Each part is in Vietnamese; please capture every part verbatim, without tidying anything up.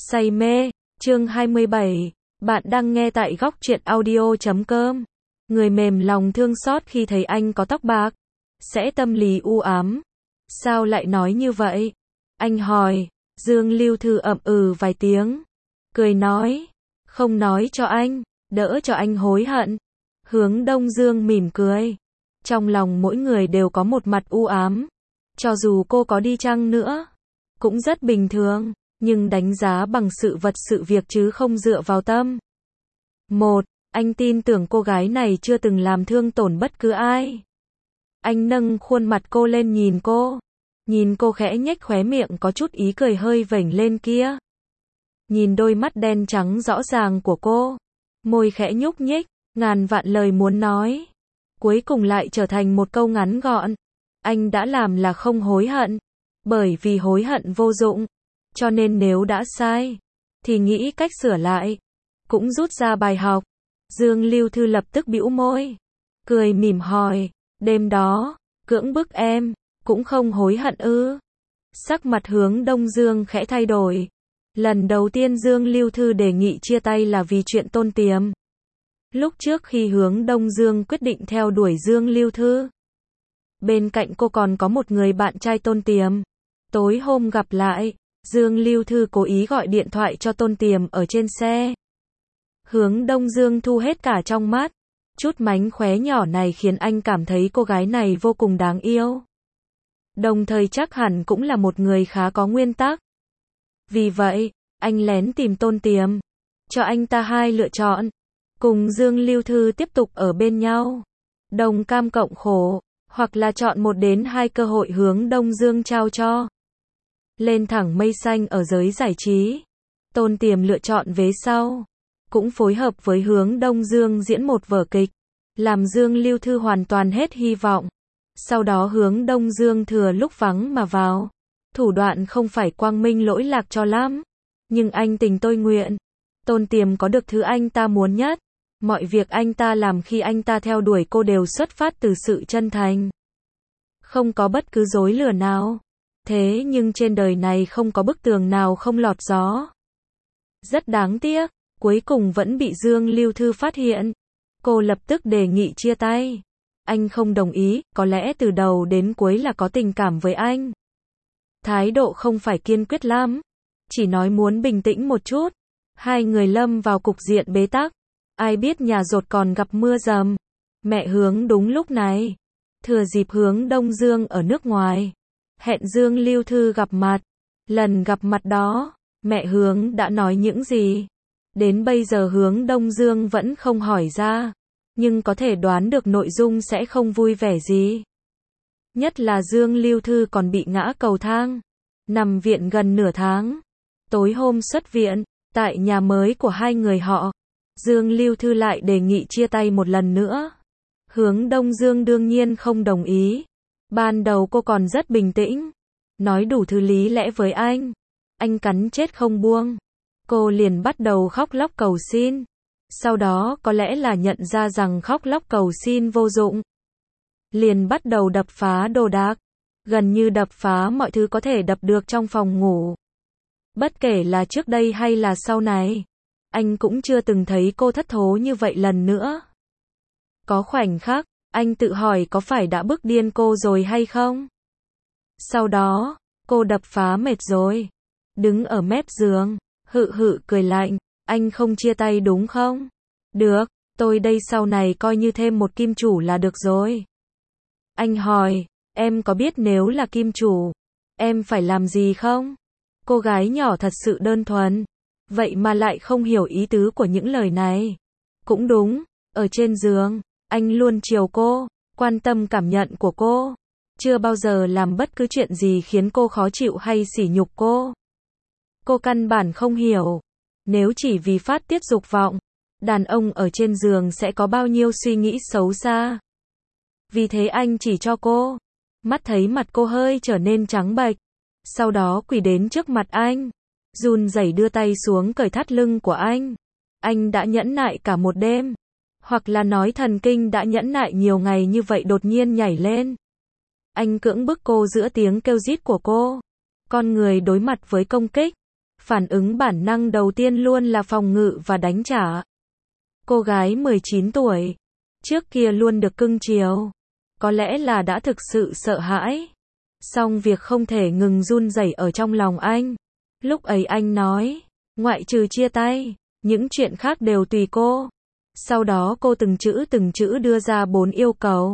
Say mê, chương hai mươi bảy, bạn đang nghe tại góc truyện audio chấm com. Người mềm lòng thương xót khi thấy anh có tóc bạc, sẽ tâm lý u ám. Sao lại nói như vậy? Anh hỏi, Dương Lưu Thư ậm ừ vài tiếng, cười nói, không nói cho anh, đỡ cho anh hối hận. Hướng Đông Dương mỉm cười, trong lòng mỗi người đều có một mặt u ám, cho dù cô có đi chăng nữa, cũng rất bình thường. Nhưng đánh giá bằng sự vật sự việc chứ không dựa vào tâm. Một, anh tin tưởng cô gái này chưa từng làm thương tổn bất cứ ai. Anh nâng khuôn mặt cô lên nhìn cô. Nhìn cô khẽ nhếch khóe miệng có chút ý cười hơi vểnh lên kia. Nhìn đôi mắt đen trắng rõ ràng của cô. Môi khẽ nhúc nhích, ngàn vạn lời muốn nói. Cuối cùng lại trở thành một câu ngắn gọn. Anh đã làm là không hối hận. Bởi vì hối hận vô dụng. Cho nên nếu đã sai, thì nghĩ cách sửa lại, cũng rút ra bài học. Dương Lưu Thư lập tức bĩu môi, cười mỉm hỏi, đêm đó, cưỡng bức em, cũng không hối hận ư? Sắc mặt Hướng Đông Dương khẽ thay đổi. Lần đầu tiên Dương Lưu Thư đề nghị chia tay là vì chuyện Tôn Tiềm. Lúc trước khi Hướng Đông Dương quyết định theo đuổi Dương Lưu Thư, bên cạnh cô còn có một người bạn trai Tôn Tiềm. Tối hôm gặp lại, Dương Lưu Thư cố ý gọi điện thoại cho Tôn Tiềm ở trên xe. Hướng Đông Dương thu hết cả trong mắt. Chút mánh khóe nhỏ này khiến anh cảm thấy cô gái này vô cùng đáng yêu. Đồng thời chắc hẳn cũng là một người khá có nguyên tắc. Vì vậy, anh lén tìm Tôn Tiềm, cho anh ta hai lựa chọn. Cùng Dương Lưu Thư tiếp tục ở bên nhau, đồng cam cộng khổ, hoặc là chọn một đến hai cơ hội Hướng Đông Dương trao cho. Lên thẳng mây xanh ở giới giải trí. Tôn Tiềm lựa chọn vế sau, cũng phối hợp với Hướng Đông Dương diễn một vở kịch, làm Dương Lưu Thư hoàn toàn hết hy vọng. Sau đó Hướng Đông Dương thừa lúc vắng mà vào. Thủ đoạn không phải quang minh lỗi lạc cho lắm, nhưng anh tình tôi nguyện. Tôn Tiềm có được thứ anh ta muốn nhất. Mọi việc anh ta làm khi anh ta theo đuổi cô đều xuất phát từ sự chân thành, không có bất cứ dối lừa nào. Thế nhưng trên đời này không có bức tường nào không lọt gió. Rất đáng tiếc, cuối cùng vẫn bị Dương Lưu Thư phát hiện. Cô lập tức đề nghị chia tay. Anh không đồng ý, có lẽ từ đầu đến cuối là có tình cảm với anh. Thái độ không phải kiên quyết lắm, chỉ nói muốn bình tĩnh một chút. Hai người lâm vào cục diện bế tắc. Ai biết nhà dột còn gặp mưa dầm. Mẹ Hướng đúng lúc này, thừa dịp Hướng Đông Dương ở nước ngoài, hẹn Dương Lưu Thư gặp mặt. Lần gặp mặt đó, mẹ Hướng đã nói những gì? Đến bây giờ Hướng Đông Dương vẫn không hỏi ra, nhưng có thể đoán được nội dung sẽ không vui vẻ gì. Nhất là Dương Lưu Thư còn bị ngã cầu thang, nằm viện gần nửa tháng. Tối hôm xuất viện, tại nhà mới của hai người họ, Dương Lưu Thư lại đề nghị chia tay một lần nữa. Hướng Đông Dương đương nhiên không đồng ý. Ban đầu cô còn rất bình tĩnh, nói đủ thứ lý lẽ với anh. Anh cắn chết không buông. Cô liền bắt đầu khóc lóc cầu xin. Sau đó có lẽ là nhận ra rằng khóc lóc cầu xin vô dụng, liền bắt đầu đập phá đồ đạc. Gần như đập phá mọi thứ có thể đập được trong phòng ngủ. Bất kể là trước đây hay là sau này, anh cũng chưa từng thấy cô thất thố như vậy lần nữa. Có khoảnh khắc, anh tự hỏi có phải đã bức điên cô rồi hay không? Sau đó, cô đập phá mệt rồi, đứng ở mép giường, hự hự cười lạnh, anh không chia tay đúng không? Được, tôi đây sau này coi như thêm một kim chủ là được rồi. Anh hỏi, em có biết nếu là kim chủ, em phải làm gì không? Cô gái nhỏ thật sự đơn thuần, vậy mà lại không hiểu ý tứ của những lời này. Cũng đúng, ở trên giường, anh luôn chiều cô, quan tâm cảm nhận của cô, chưa bao giờ làm bất cứ chuyện gì khiến cô khó chịu hay sỉ nhục cô. Cô căn bản không hiểu, nếu chỉ vì phát tiết dục vọng, đàn ông ở trên giường sẽ có bao nhiêu suy nghĩ xấu xa. Vì thế anh chỉ cho cô, mắt thấy mặt cô hơi trở nên trắng bệch, sau đó quỳ đến trước mặt anh, run rẩy đưa tay xuống cởi thắt lưng của anh. Anh đã nhẫn nại cả một đêm, hoặc là nói thần kinh đã nhẫn nại nhiều ngày như vậy đột nhiên nhảy lên. Anh cưỡng bức cô giữa tiếng kêu rít của cô. Con người đối mặt với công kích, phản ứng bản năng đầu tiên luôn là phòng ngự và đánh trả. Cô gái mười chín tuổi, trước kia luôn được cưng chiều, có lẽ là đã thực sự sợ hãi. Song việc không thể ngừng run rẩy ở trong lòng anh. Lúc ấy anh nói, ngoại trừ chia tay, những chuyện khác đều tùy cô. Sau đó cô từng chữ từng chữ đưa ra bốn yêu cầu.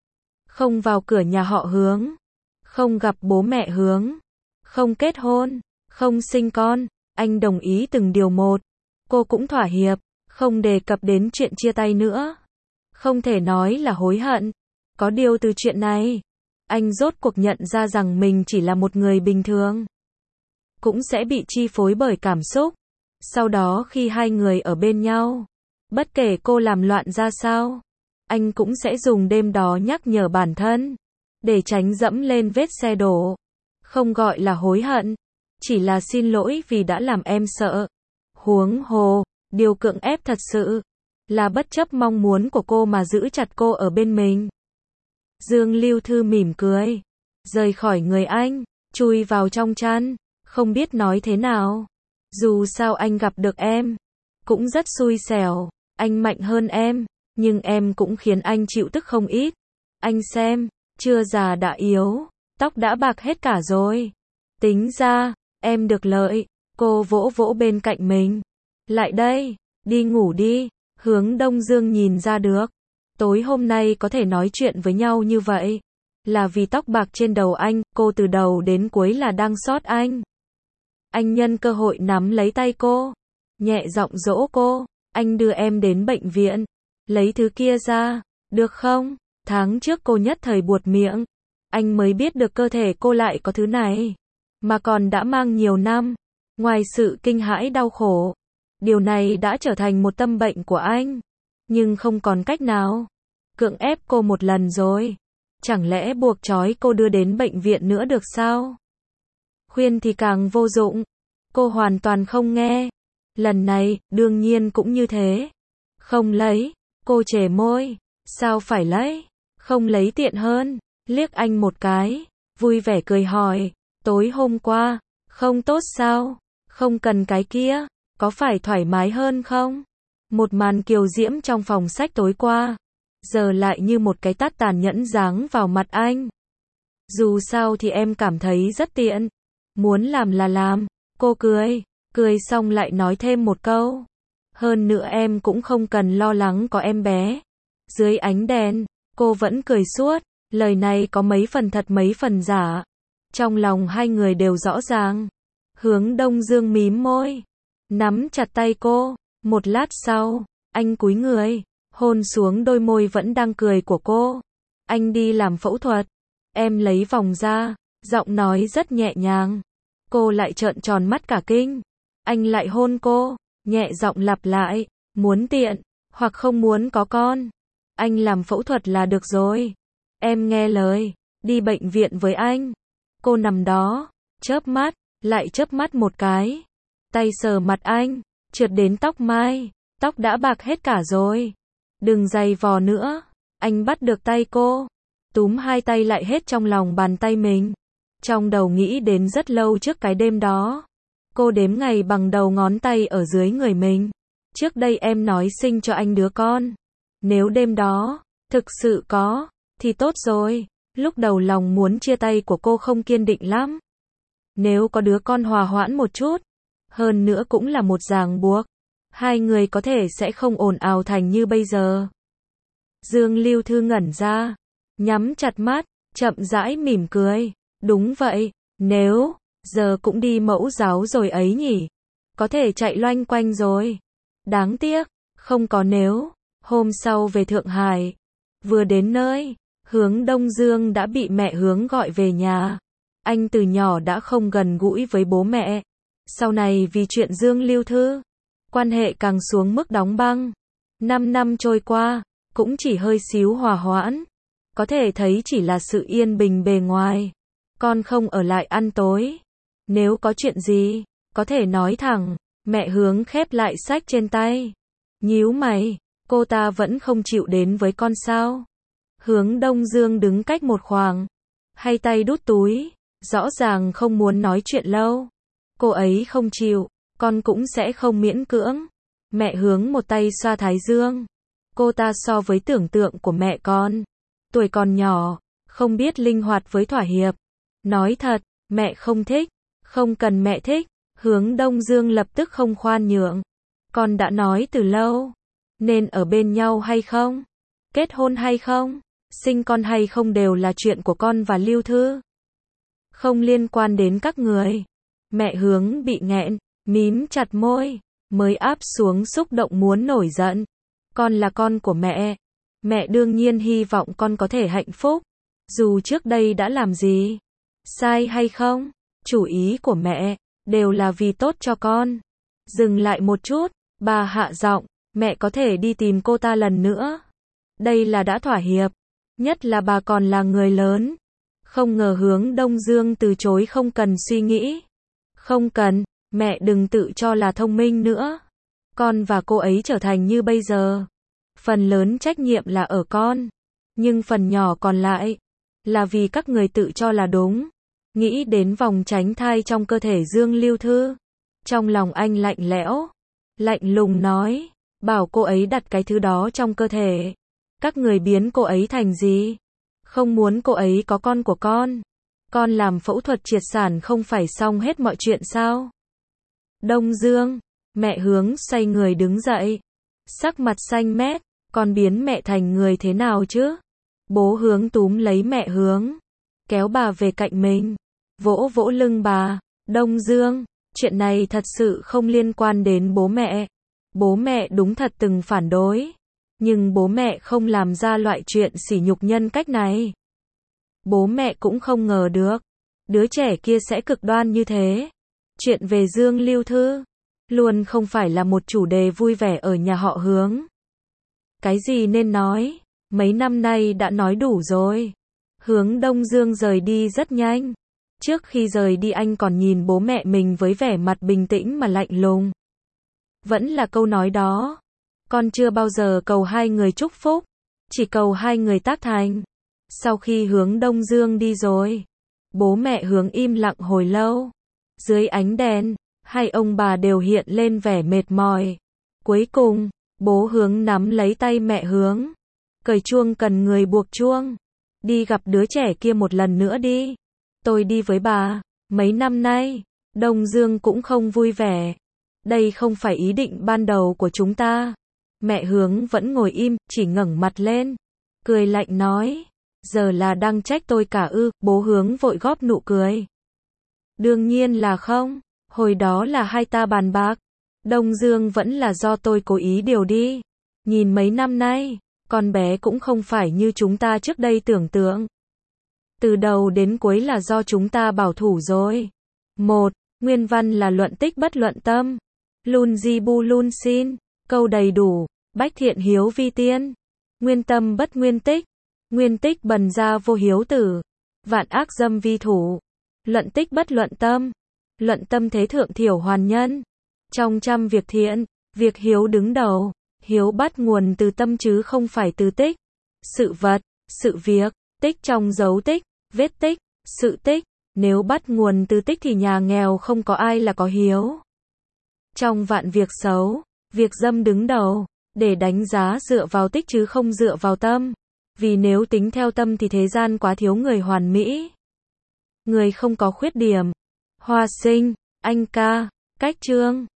Không vào cửa nhà họ Hướng, không gặp bố mẹ Hướng, không kết hôn, không sinh con. Anh đồng ý từng điều một. Cô cũng thỏa hiệp, không đề cập đến chuyện chia tay nữa. Không thể nói là hối hận. Có điều từ chuyện này, anh rốt cuộc nhận ra rằng mình chỉ là một người bình thường, cũng sẽ bị chi phối bởi cảm xúc. Sau đó khi hai người ở bên nhau, bất kể cô làm loạn ra sao, anh cũng sẽ dùng đêm đó nhắc nhở bản thân, để tránh dẫm lên vết xe đổ. Không gọi là hối hận, chỉ là xin lỗi vì đã làm em sợ. Huống hồ, điều cưỡng ép thật sự là bất chấp mong muốn của cô mà giữ chặt cô ở bên mình. Dương Lưu Thư mỉm cười, rời khỏi người anh, chui vào trong chăn, không biết nói thế nào. Dù sao anh gặp được em, cũng rất xui xẻo. Anh mạnh hơn em, nhưng em cũng khiến anh chịu tức không ít. Anh xem, chưa già đã yếu, tóc đã bạc hết cả rồi. Tính ra, em được lợi. Cô vỗ vỗ bên cạnh mình. Lại đây, đi ngủ đi. Hướng Đông Dương nhìn ra được, tối hôm nay có thể nói chuyện với nhau như vậy, là vì tóc bạc trên đầu anh. Cô từ đầu đến cuối là đang sót anh. Anh nhân cơ hội nắm lấy tay cô, nhẹ giọng dỗ cô. Anh đưa em đến bệnh viện, lấy thứ kia ra, được không? Tháng trước cô nhất thời buột miệng, anh mới biết được cơ thể cô lại có thứ này, mà còn đã mang nhiều năm. Ngoài sự kinh hãi đau khổ, điều này đã trở thành một tâm bệnh của anh, nhưng không còn cách nào. Cưỡng ép cô một lần rồi, chẳng lẽ buộc trói cô đưa đến bệnh viện nữa được sao? Khuyên thì càng vô dụng, cô hoàn toàn không nghe. Lần này, đương nhiên cũng như thế. Không lấy, cô chề môi. Sao phải lấy? Không lấy tiện hơn. Liếc anh một cái, vui vẻ cười hỏi, tối hôm qua, không tốt sao? Không cần cái kia, có phải thoải mái hơn không? Một màn kiều diễm trong phòng sách tối qua, giờ lại như một cái tát tàn nhẫn giáng vào mặt anh. Dù sao thì em cảm thấy rất tiện, muốn làm là làm. Cô cười, cười xong lại nói thêm một câu. Hơn nữa em cũng không cần lo lắng có em bé. Dưới ánh đèn, cô vẫn cười suốt, lời này có mấy phần thật mấy phần giả. Trong lòng hai người đều rõ ràng. Hướng Đông Dương mím môi, nắm chặt tay cô. Một lát sau, anh cúi người, hôn xuống đôi môi vẫn đang cười của cô. Anh đi làm phẫu thuật, em lấy vòng ra, giọng nói rất nhẹ nhàng. Cô lại trợn tròn mắt cả kinh. Anh lại hôn cô, nhẹ giọng lặp lại, muốn tiện, hoặc không muốn có con. Anh làm phẫu thuật là được rồi. Em nghe lời, đi bệnh viện với anh. Cô nằm đó, chớp mắt, lại chớp mắt một cái. Tay sờ mặt anh, trượt đến tóc mai, tóc đã bạc hết cả rồi. Đừng giày vò nữa. Anh bắt được tay cô, túm hai tay lại hết trong lòng bàn tay mình. Trong đầu nghĩ đến rất lâu trước cái đêm đó. Cô đếm ngày bằng đầu ngón tay ở dưới người mình. Trước đây em nói sinh cho anh đứa con. Nếu đêm đó, thực sự có, thì tốt rồi. Lúc đầu lòng muốn chia tay của cô không kiên định lắm. Nếu có đứa con hòa hoãn một chút, hơn nữa cũng là một ràng buộc, hai người có thể sẽ không ồn ào thành như bây giờ. Dương Lưu Thư ngẩn ra, nhắm chặt mắt, chậm rãi mỉm cười. Đúng vậy, nếu, giờ cũng đi mẫu giáo rồi ấy nhỉ. Có thể chạy loanh quanh rồi. Đáng tiếc, không có nếu. Hôm sau về Thượng Hải, vừa đến nơi, Hướng Đông Dương đã bị mẹ Hướng gọi về nhà. Anh từ nhỏ đã không gần gũi với bố mẹ. Sau này vì chuyện Dương Lưu Thư, quan hệ càng xuống mức đóng băng. Năm năm trôi qua, cũng chỉ hơi xíu hòa hoãn. Có thể thấy chỉ là sự yên bình bề ngoài. Con không ở lại ăn tối. Nếu có chuyện gì, có thể nói thẳng. Mẹ Hướng khép lại sách trên tay, nhíu mày, cô ta vẫn không chịu đến với con sao? Hướng Đông Dương đứng cách một khoảng, hay tay đút túi, rõ ràng không muốn nói chuyện lâu. Cô ấy không chịu, con cũng sẽ không miễn cưỡng. Mẹ Hướng một tay xoa thái dương. Cô ta so với tưởng tượng của mẹ con, tuổi còn nhỏ, không biết linh hoạt với thỏa hiệp. Nói thật, mẹ không thích, không cần mẹ thích. Hướng Đông Dương lập tức không khoan nhượng. Con đã nói từ lâu, nên ở bên nhau hay không, kết hôn hay không, sinh con hay không đều là chuyện của con và Lưu Thư. Không liên quan đến các người. Mẹ Hướng bị nghẹn, mím chặt môi, mới áp xuống xúc động muốn nổi giận. Con là con của mẹ. Mẹ đương nhiên hy vọng con có thể hạnh phúc. Dù trước đây đã làm gì sai hay không, chủ ý của mẹ đều là vì tốt cho con. Dừng lại một chút, bà hạ giọng, mẹ có thể đi tìm cô ta lần nữa. Đây là đã thỏa hiệp, nhất là bà còn là người lớn. Không ngờ Hướng Đông Dương từ chối không cần suy nghĩ. Không cần, mẹ đừng tự cho là thông minh nữa. Con và cô ấy trở thành như bây giờ, phần lớn trách nhiệm là ở con, nhưng phần nhỏ còn lại là vì các người tự cho là đúng. Nghĩ đến vòng tránh thai trong cơ thể Dương Lưu Thư, trong lòng anh lạnh lẽo, lạnh lùng nói, bảo cô ấy đặt cái thứ đó trong cơ thể. Các người biến cô ấy thành gì? Không muốn cô ấy có con của con. Con làm phẫu thuật triệt sản không phải xong hết mọi chuyện sao? Đông Dương, mẹ Hướng xoay người đứng dậy, sắc mặt xanh mét, con biến mẹ thành người thế nào chứ? Bố Hướng túm lấy mẹ Hướng, kéo bà về cạnh mình, vỗ vỗ lưng bà. Đông Dương, chuyện này thật sự không liên quan đến bố mẹ. Bố mẹ đúng thật từng phản đối, nhưng bố mẹ không làm ra loại chuyện sỉ nhục nhân cách này. Bố mẹ cũng không ngờ được, đứa trẻ kia sẽ cực đoan như thế. Chuyện về Dương Lưu Thư, luôn không phải là một chủ đề vui vẻ ở nhà họ Hướng. Cái gì nên nói, mấy năm nay đã nói đủ rồi. Hướng Đông Dương rời đi rất nhanh. Trước khi rời đi anh còn nhìn bố mẹ mình với vẻ mặt bình tĩnh mà lạnh lùng. Vẫn là câu nói đó. Con chưa bao giờ cầu hai người chúc phúc, chỉ cầu hai người tác thành. Sau khi Hướng Đông Dương đi rồi, bố mẹ Hướng im lặng hồi lâu. Dưới ánh đèn, hai ông bà đều hiện lên vẻ mệt mỏi. Cuối cùng, bố Hướng nắm lấy tay mẹ Hướng. Cởi chuông cần người buộc chuông. Đi gặp đứa trẻ kia một lần nữa đi. Tôi đi với bà. Mấy năm nay, Đông Dương cũng không vui vẻ. Đây không phải ý định ban đầu của chúng ta. Mẹ Hướng vẫn ngồi im, chỉ ngẩng mặt lên, cười lạnh nói, giờ là đang trách tôi cả ư? Bố Hướng vội góp nụ cười. Đương nhiên là không, hồi đó là hai ta bàn bạc. Đông Dương vẫn là do tôi cố ý điều đi. Nhìn mấy năm nay, con bé cũng không phải như chúng ta trước đây tưởng tượng. Từ đầu đến cuối là do chúng ta bảo thủ rồi. Một, nguyên văn là luận tích bất luận tâm. Lun di bu lun xin, câu đầy đủ, bách thiện hiếu vi tiên. Nguyên tâm bất nguyên tích. Nguyên tích bần ra vô hiếu tử. Vạn ác dâm vi thủ. Luận tích bất luận tâm. Luận tâm thế thượng thiểu hoàn nhân. Trong trăm việc thiện, việc hiếu đứng đầu. Hiếu bắt nguồn từ tâm chứ không phải từ tích. Sự vật, sự việc, tích trong dấu tích, vết tích, sự tích. Nếu bắt nguồn từ tích thì nhà nghèo không có ai là có hiếu. Trong vạn việc xấu, việc dâm đứng đầu, để đánh giá dựa vào tích chứ không dựa vào tâm. Vì nếu tính theo tâm thì thế gian quá thiếu người hoàn mỹ. Người không có khuyết điểm. Hoa Sinh, anh ca, Cách Trương.